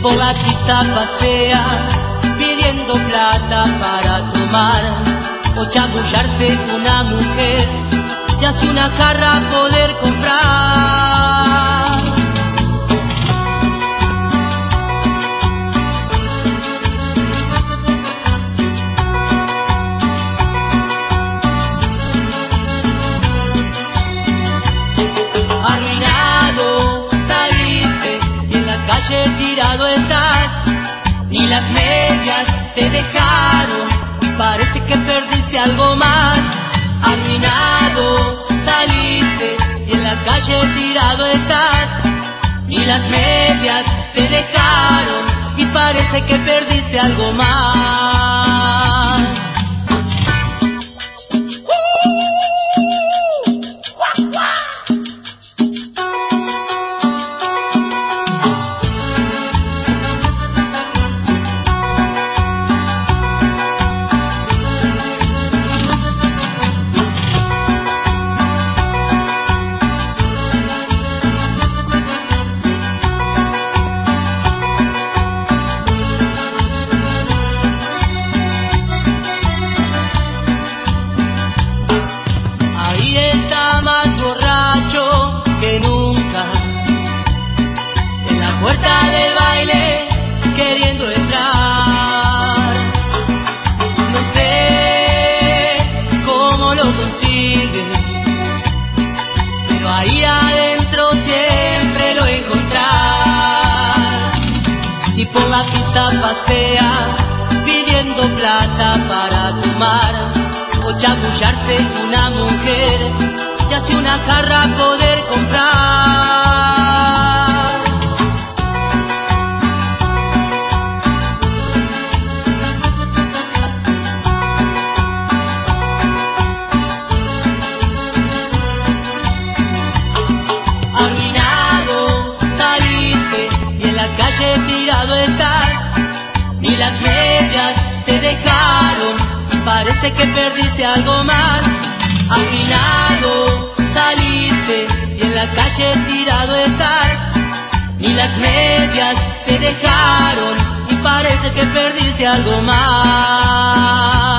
por la pista pasea pidiendo plata para tomar o chamullarse con una mujer y así una jarra poder comprar. Arruinado saliste y en la calle tirado estás, ni las medias te dejaron, parece que perdiste algo más. Arruinado saliste y en la calle tirado estás, ni las medias te dejaron y parece que perdiste algo más. Pasea pidiendo plata para tomar o chamullarse con una mujer y así una jarra poder comprar. Arruinado saliste y en la calle tirado estás, ni las medias te dejaron, parece que perdiste algo más. Arruinado saliste y en la calle tirado estás, ni las medias te dejaron y parece que perdiste algo más.